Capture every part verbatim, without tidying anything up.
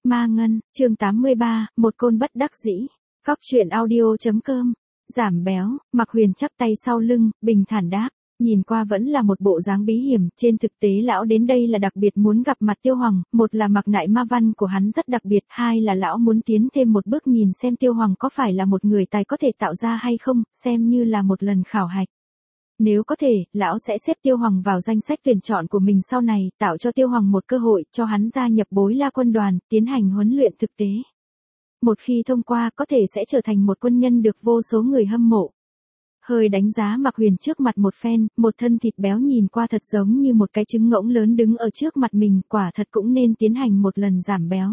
Ma Ngân, chương tám mươi ba, một côn bất đắc dĩ. Góc truyện audio.com. Giảm béo, Mạc Huyền chắp tay sau lưng, bình thản đáp. Nhìn qua vẫn là một bộ dáng bí hiểm, trên thực tế lão đến đây là đặc biệt muốn gặp mặt Tiêu Hoàng, một là mặc nại ma văn của hắn rất đặc biệt, hai là lão muốn tiến thêm một bước nhìn xem Tiêu Hoàng có phải là một người tài có thể tạo ra hay không, xem như là một lần khảo hạch. Nếu có thể, lão sẽ xếp Tiêu Hoàng vào danh sách tuyển chọn của mình sau này, tạo cho Tiêu Hoàng một cơ hội, cho hắn gia nhập Bối La quân đoàn, tiến hành huấn luyện thực tế. Một khi thông qua, có thể sẽ trở thành một quân nhân được vô số người hâm mộ. Hơi đánh giá Mạc Huyền trước mặt một phen, một thân thịt béo nhìn qua thật giống như một cái trứng ngỗng lớn đứng ở trước mặt mình, quả thật cũng nên tiến hành một lần giảm béo.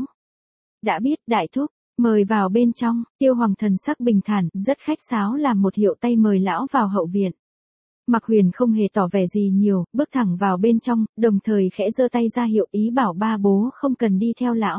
Đã biết, đại thúc, mời vào bên trong. Tiêu Hoàng thần sắc bình thản, rất khách sáo làm một hiệu tay mời lão vào hậu viện. Mạc Huyền không hề tỏ vẻ gì nhiều, bước thẳng vào bên trong, đồng thời khẽ giơ tay ra hiệu ý bảo ba bố không cần đi theo lão.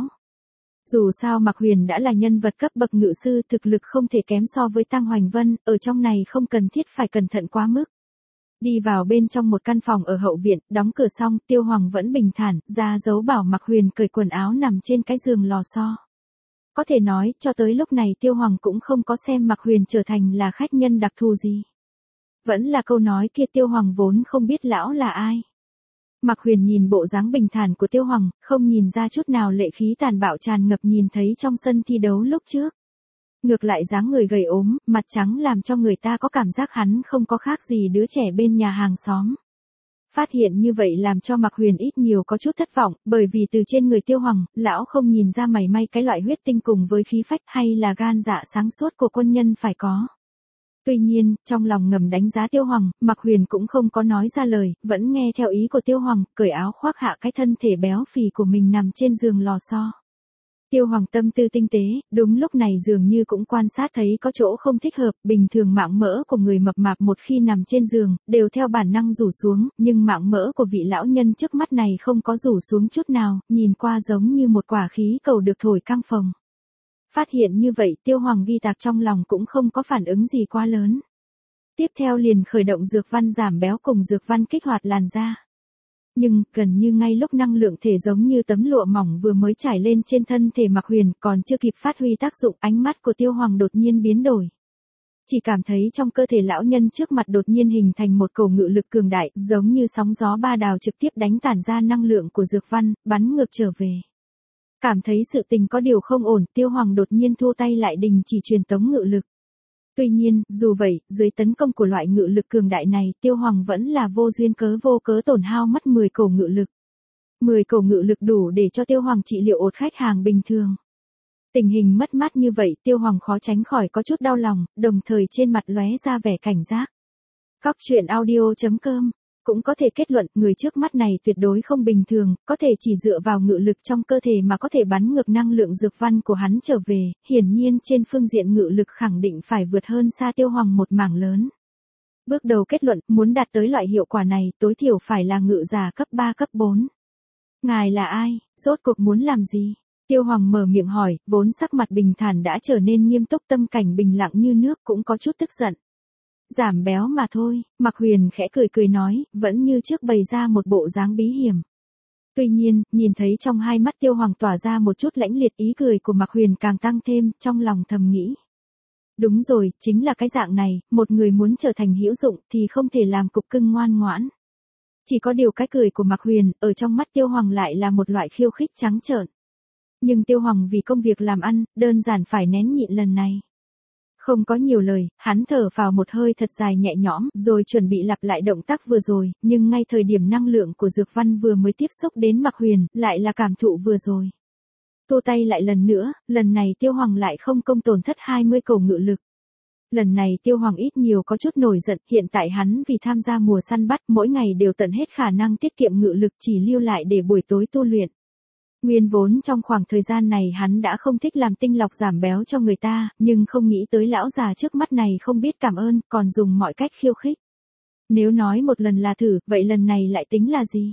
Dù sao Mạc Huyền đã là nhân vật cấp bậc ngự sư, thực lực không thể kém so với Tăng Hoành Vân, ở trong này không cần thiết phải cẩn thận quá mức. Đi vào bên trong một căn phòng ở hậu viện, đóng cửa xong, Tiêu Hoàng vẫn bình thản, ra dấu bảo Mạc Huyền cởi quần áo nằm trên cái giường lò xo. Có thể nói, cho tới lúc này Tiêu Hoàng cũng không có xem Mạc Huyền trở thành là khách nhân đặc thù gì. Vẫn là câu nói kia, Tiêu Hoàng vốn không biết lão là ai. Mạc Huyền nhìn bộ dáng bình thản của Tiêu Hoàng, không nhìn ra chút nào lệ khí tàn bạo tràn ngập nhìn thấy trong sân thi đấu lúc trước. Ngược lại dáng người gầy ốm, mặt trắng làm cho người ta có cảm giác hắn không có khác gì đứa trẻ bên nhà hàng xóm. Phát hiện như vậy làm cho Mạc Huyền ít nhiều có chút thất vọng, bởi vì từ trên người Tiêu Hoàng, lão không nhìn ra mảy may cái loại huyết tinh cùng với khí phách hay là gan dạ sáng suốt của quân nhân phải có. Tuy nhiên, trong lòng ngầm đánh giá Tiêu Hoàng, Mạc Huyền cũng không có nói ra lời, vẫn nghe theo ý của Tiêu Hoàng, cởi áo khoác hạ cái thân thể béo phì của mình nằm trên giường lò xo. Tiêu Hoàng tâm tư tinh tế, đúng lúc này dường như cũng quan sát thấy có chỗ không thích hợp, bình thường mạng mỡ của người mập mạp một khi nằm trên giường, đều theo bản năng rủ xuống, nhưng mạng mỡ của vị lão nhân trước mắt này không có rủ xuống chút nào, nhìn qua giống như một quả khí cầu được thổi căng phồng. Phát hiện như vậy, Tiêu Hoàng ghi tạc trong lòng cũng không có phản ứng gì quá lớn. Tiếp theo liền khởi động dược văn giảm béo cùng dược văn kích hoạt làn da. Nhưng, gần như ngay lúc năng lượng thể giống như tấm lụa mỏng vừa mới trải lên trên thân thể Mạc Huyền còn chưa kịp phát huy tác dụng, ánh mắt của Tiêu Hoàng đột nhiên biến đổi. Chỉ cảm thấy trong cơ thể lão nhân trước mặt đột nhiên hình thành một cầu ngự lực cường đại, giống như sóng gió ba đào trực tiếp đánh tản ra năng lượng của dược văn, bắn ngược trở về. Cảm thấy sự tình có điều không ổn, Tiêu Hoàng đột nhiên thu tay lại đình chỉ truyền tống ngự lực. Tuy nhiên, dù vậy, dưới tấn công của loại ngự lực cường đại này, Tiêu Hoàng vẫn là vô duyên cớ vô cớ tổn hao mất mười cầu ngự lực. mười cầu ngự lực đủ để cho Tiêu Hoàng trị liệu ột khách hàng bình thường. Tình hình mất mát như vậy, Tiêu Hoàng khó tránh khỏi có chút đau lòng, đồng thời trên mặt lóe ra vẻ cảnh giác. Góc truyện audio.com. Cũng có thể kết luận, người trước mắt này tuyệt đối không bình thường, có thể chỉ dựa vào ngự lực trong cơ thể mà có thể bắn ngược năng lượng dược văn của hắn trở về, hiển nhiên trên phương diện ngự lực khẳng định phải vượt hơn xa Tiêu Hoàng một mảng lớn. Bước đầu kết luận, muốn đạt tới loại hiệu quả này, tối thiểu phải là ngự giả cấp ba cấp bốn. Ngài là ai, rốt cuộc muốn làm gì? Tiêu Hoàng mở miệng hỏi, vốn sắc mặt bình thản đã trở nên nghiêm túc, tâm cảnh bình lặng như nước, cũng có chút tức giận. Giảm béo mà thôi, Mạc Huyền khẽ cười cười nói, vẫn như trước bày ra một bộ dáng bí hiểm. Tuy nhiên, nhìn thấy trong hai mắt Tiêu Hoàng tỏa ra một chút lãnh liệt, ý cười của Mạc Huyền càng tăng thêm, trong lòng thầm nghĩ. Đúng rồi, chính là cái dạng này, một người muốn trở thành hữu dụng thì không thể làm cục cưng ngoan ngoãn. Chỉ có điều cái cười của Mạc Huyền, ở trong mắt Tiêu Hoàng lại là một loại khiêu khích trắng trợn. Nhưng Tiêu Hoàng vì công việc làm ăn, đơn giản phải nén nhịn lần này. Không có nhiều lời, hắn thở vào một hơi thật dài nhẹ nhõm, rồi chuẩn bị lặp lại động tác vừa rồi, nhưng ngay thời điểm năng lượng của dược văn vừa mới tiếp xúc đến Mạc Huyền, lại là cảm thụ vừa rồi. Thu tay lại lần nữa, lần này Tiêu Hoàng lại không công tổn thất hai mươi cầu ngự lực. Lần này Tiêu Hoàng ít nhiều có chút nổi giận, hiện tại hắn vì tham gia mùa săn bắt, mỗi ngày đều tận hết khả năng tiết kiệm ngự lực chỉ lưu lại để buổi tối tu luyện. Nguyên vốn trong khoảng thời gian này hắn đã không thích làm tinh lọc giảm béo cho người ta, nhưng không nghĩ tới lão già trước mắt này không biết cảm ơn, còn dùng mọi cách khiêu khích. Nếu nói một lần là thử, vậy lần này lại tính là gì?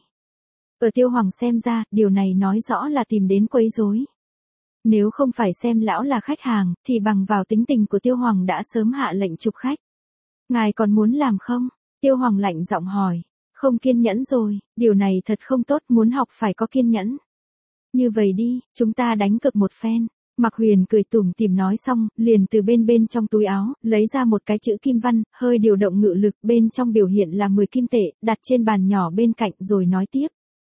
Ở Tiêu Hoàng xem ra, điều này nói rõ là tìm đến quấy rối. Nếu không phải xem lão là khách hàng, thì bằng vào tính tình của Tiêu Hoàng đã sớm hạ lệnh trục khách. Ngài còn muốn làm không? Tiêu Hoàng lạnh giọng hỏi. Không kiên nhẫn rồi, điều này thật không tốt, muốn học phải có kiên nhẫn. Như vậy đi, chúng ta đánh cược một phen. Mạc Huyền cười tủm tỉm nói xong, liền từ bên bên trong túi áo, lấy ra một cái chữ kim văn, hơi điều động ngự lực, bên trong biểu hiện là mười kim tệ, đặt trên bàn nhỏ bên cạnh rồi nói tiếp.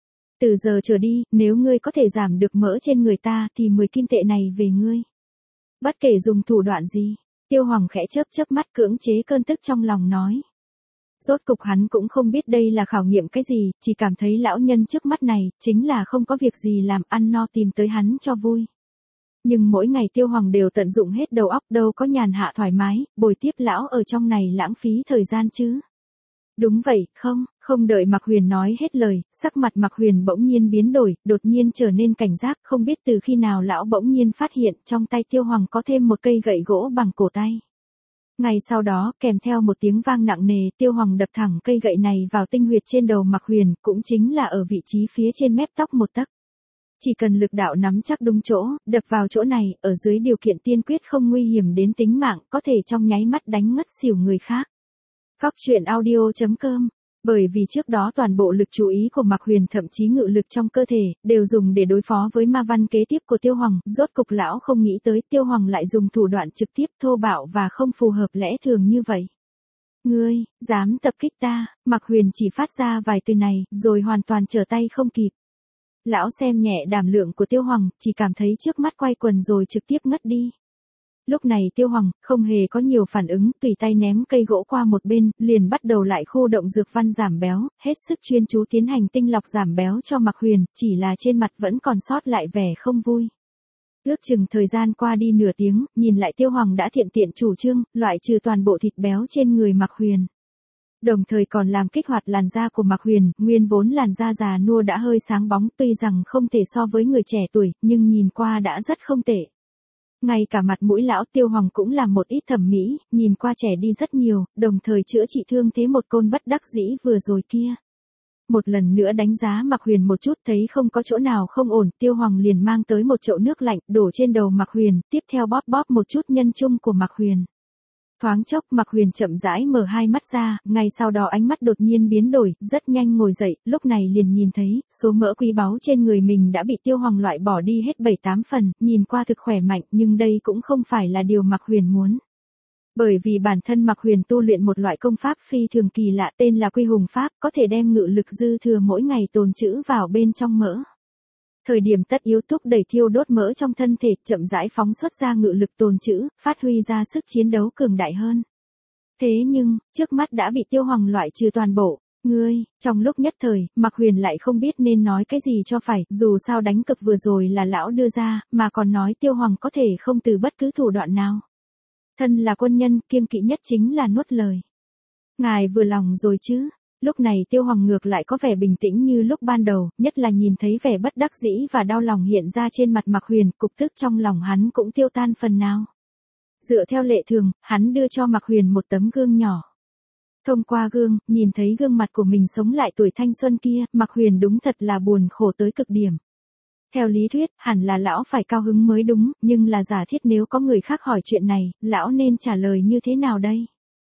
Từ giờ trở đi, nếu ngươi có thể giảm được mỡ trên người ta thì mười kim tệ này về ngươi. Bất kể dùng thủ đoạn gì, Tiêu Hoàng khẽ chớp chớp mắt cưỡng chế cơn tức trong lòng nói. Rốt cục hắn cũng không biết đây là khảo nghiệm cái gì, chỉ cảm thấy lão nhân trước mắt này, chính là không có việc gì làm ăn no tìm tới hắn cho vui. Nhưng mỗi ngày Tiêu Hoàng đều tận dụng hết đầu óc đâu có nhàn hạ thoải mái, bồi tiếp lão ở trong này lãng phí thời gian chứ. Đúng vậy, không, không đợi Mạc Huyền nói hết lời, sắc mặt Mạc Huyền bỗng nhiên biến đổi, đột nhiên trở nên cảnh giác, không biết từ khi nào lão bỗng nhiên phát hiện trong tay Tiêu Hoàng có thêm một cây gậy gỗ bằng cổ tay. Ngay sau đó, kèm theo một tiếng vang nặng nề, Tiêu Hoàng đập thẳng cây gậy này vào tinh huyệt trên đầu Mạc Huyền, cũng chính là ở vị trí phía trên mép tóc một tấc. Chỉ cần lực đạo nắm chắc đúng chỗ, đập vào chỗ này, ở dưới điều kiện tiên quyết không nguy hiểm đến tính mạng, có thể trong nháy mắt đánh ngất xỉu người khác. Cóc truyện audio chấm com. Bởi vì trước đó toàn bộ lực chú ý của Mạc Huyền thậm chí ngự lực trong cơ thể, đều dùng để đối phó với ma văn kế tiếp của Tiêu Hoàng, rốt cục lão không nghĩ tới Tiêu Hoàng lại dùng thủ đoạn trực tiếp thô bạo và không phù hợp lẽ thường như vậy. Ngươi, dám tập kích ta, Mạc Huyền chỉ phát ra vài từ này, rồi hoàn toàn trở tay không kịp. Lão xem nhẹ đảm lượng của Tiêu Hoàng, chỉ cảm thấy trước mắt quay quần rồi trực tiếp ngất đi. Lúc này Tiêu Hoàng, không hề có nhiều phản ứng, tùy tay ném cây gỗ qua một bên, liền bắt đầu lại khu động dược văn giảm béo, hết sức chuyên chú tiến hành tinh lọc giảm béo cho Mạc Huyền, chỉ là trên mặt vẫn còn sót lại vẻ không vui. Ước chừng thời gian qua đi nửa tiếng, nhìn lại Tiêu Hoàng đã thiện tiện chủ trương, loại trừ toàn bộ thịt béo trên người Mạc Huyền. Đồng thời còn làm kích hoạt làn da của Mạc Huyền, nguyên vốn làn da già nua đã hơi sáng bóng, tuy rằng không thể so với người trẻ tuổi, nhưng nhìn qua đã rất không tệ. Ngay cả mặt mũi lão Tiêu Hoàng cũng làm một ít thẩm mỹ, nhìn qua trẻ đi rất nhiều, đồng thời chữa trị thương thế một côn bất đắc dĩ vừa rồi kia. Một lần nữa đánh giá Mạc Huyền một chút, thấy không có chỗ nào không ổn, Tiêu Hoàng liền mang tới một chậu nước lạnh, đổ trên đầu Mạc Huyền, tiếp theo bóp bóp một chút nhân trung của Mạc Huyền. Thoáng chốc Mạc Huyền chậm rãi mở hai mắt ra, ngay sau đó ánh mắt đột nhiên biến đổi, rất nhanh ngồi dậy, lúc này liền nhìn thấy, số mỡ quý báu trên người mình đã bị Tiêu Hoàng loại bỏ đi hết bảy tám phần, nhìn qua thực khỏe mạnh, nhưng đây cũng không phải là điều Mạc Huyền muốn. Bởi vì bản thân Mạc Huyền tu luyện một loại công pháp phi thường kỳ lạ tên là Quy Hùng Pháp, có thể đem ngự lực dư thừa mỗi ngày tồn trữ vào bên trong mỡ. Thời điểm tất yếu thúc đẩy thiêu đốt mỡ trong thân thể, chậm rãi phóng xuất ra ngự lực tồn trữ, phát huy ra sức chiến đấu cường đại hơn. Thế nhưng, trước mắt đã bị Tiêu Hoàng loại trừ toàn bộ. Ngươi, trong lúc nhất thời, Mạc Huyền lại không biết nên nói cái gì cho phải, dù sao đánh cược vừa rồi là lão đưa ra, mà còn nói Tiêu Hoàng có thể không từ bất cứ thủ đoạn nào. Thân là quân nhân, kiêng kỵ nhất chính là nuốt lời. Ngài vừa lòng rồi chứ? Lúc này Tiêu Hoàng ngược lại có vẻ bình tĩnh như lúc ban đầu, nhất là nhìn thấy vẻ bất đắc dĩ và đau lòng hiện ra trên mặt Mạc Huyền, cục tức trong lòng hắn cũng tiêu tan phần nào. Dựa theo lệ thường, hắn đưa cho Mạc Huyền một tấm gương nhỏ. Thông qua gương, nhìn thấy gương mặt của mình sống lại tuổi thanh xuân kia, Mạc Huyền đúng thật là buồn khổ tới cực điểm. Theo lý thuyết, hẳn là lão phải cao hứng mới đúng, nhưng là giả thiết nếu có người khác hỏi chuyện này, lão nên trả lời như thế nào đây?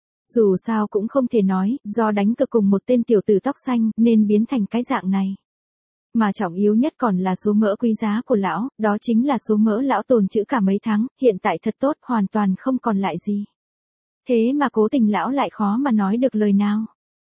Dù sao cũng không thể nói, do đánh cược cùng một tên tiểu tử tóc xanh, nên biến thành cái dạng này. Mà trọng yếu nhất còn là số mỡ quý giá của lão, đó chính là số mỡ lão tồn trữ cả mấy tháng, hiện tại thật tốt, hoàn toàn không còn lại gì. Thế mà cố tình lão lại khó mà nói được lời nào.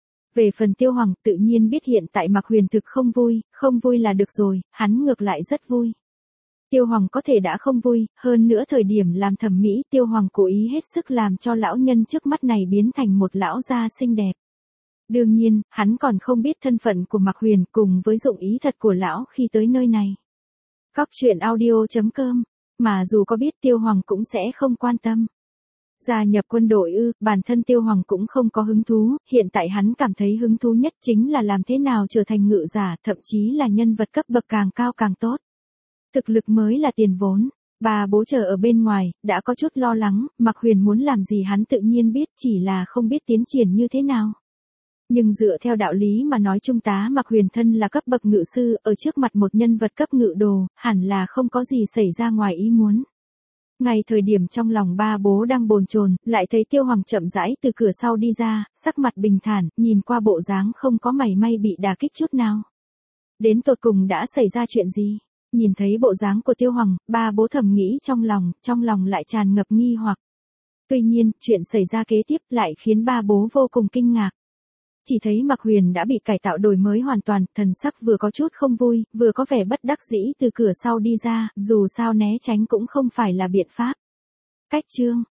Về phần Tiêu Hoàng, tự nhiên biết hiện tại Mạc Huyền thực không vui, không vui là được rồi, hắn ngược lại rất vui. Tiêu Hoàng có thể đã không vui, hơn nữa thời điểm làm thẩm mỹ, Tiêu Hoàng cố ý hết sức làm cho lão nhân trước mắt này biến thành một lão gia xinh đẹp. Đương nhiên, hắn còn không biết thân phận của Mạc Huyền cùng với dụng ý thật của lão khi tới nơi này. Cóc truyện audio chấm com, mà dù có biết Tiêu Hoàng cũng sẽ không quan tâm. Gia nhập quân đội ư, bản thân Tiêu Hoàng cũng không có hứng thú, hiện tại hắn cảm thấy hứng thú nhất chính là làm thế nào trở thành ngự giả, thậm chí là nhân vật cấp bậc càng cao càng tốt. Thực lực mới là tiền vốn. Bà bố chờ ở bên ngoài, đã có chút lo lắng, Mạc Huyền muốn làm gì hắn tự nhiên biết, chỉ là không biết tiến triển như thế nào. Nhưng dựa theo đạo lý mà nói trung tá Mạc Huyền thân là cấp bậc ngự sư, ở trước mặt một nhân vật cấp ngự đồ, hẳn là không có gì xảy ra ngoài ý muốn. Ngay thời điểm trong lòng ba bố đang bồn chồn, lại thấy Tiêu Hoàng chậm rãi từ cửa sau đi ra, sắc mặt bình thản, nhìn qua bộ dáng không có mảy may bị đả kích chút nào. Đến tột cùng đã xảy ra chuyện gì? Nhìn thấy bộ dáng của Tiêu Hoàng, ba bố thầm nghĩ trong lòng, trong lòng lại tràn ngập nghi hoặc. Tuy nhiên, chuyện xảy ra kế tiếp lại khiến ba bố vô cùng kinh ngạc. Chỉ thấy Mạc Huyền đã bị cải tạo đổi mới hoàn toàn, thần sắc vừa có chút không vui, vừa có vẻ bất đắc dĩ từ cửa sau đi ra, dù sao né tránh cũng không phải là biện pháp. Cách chương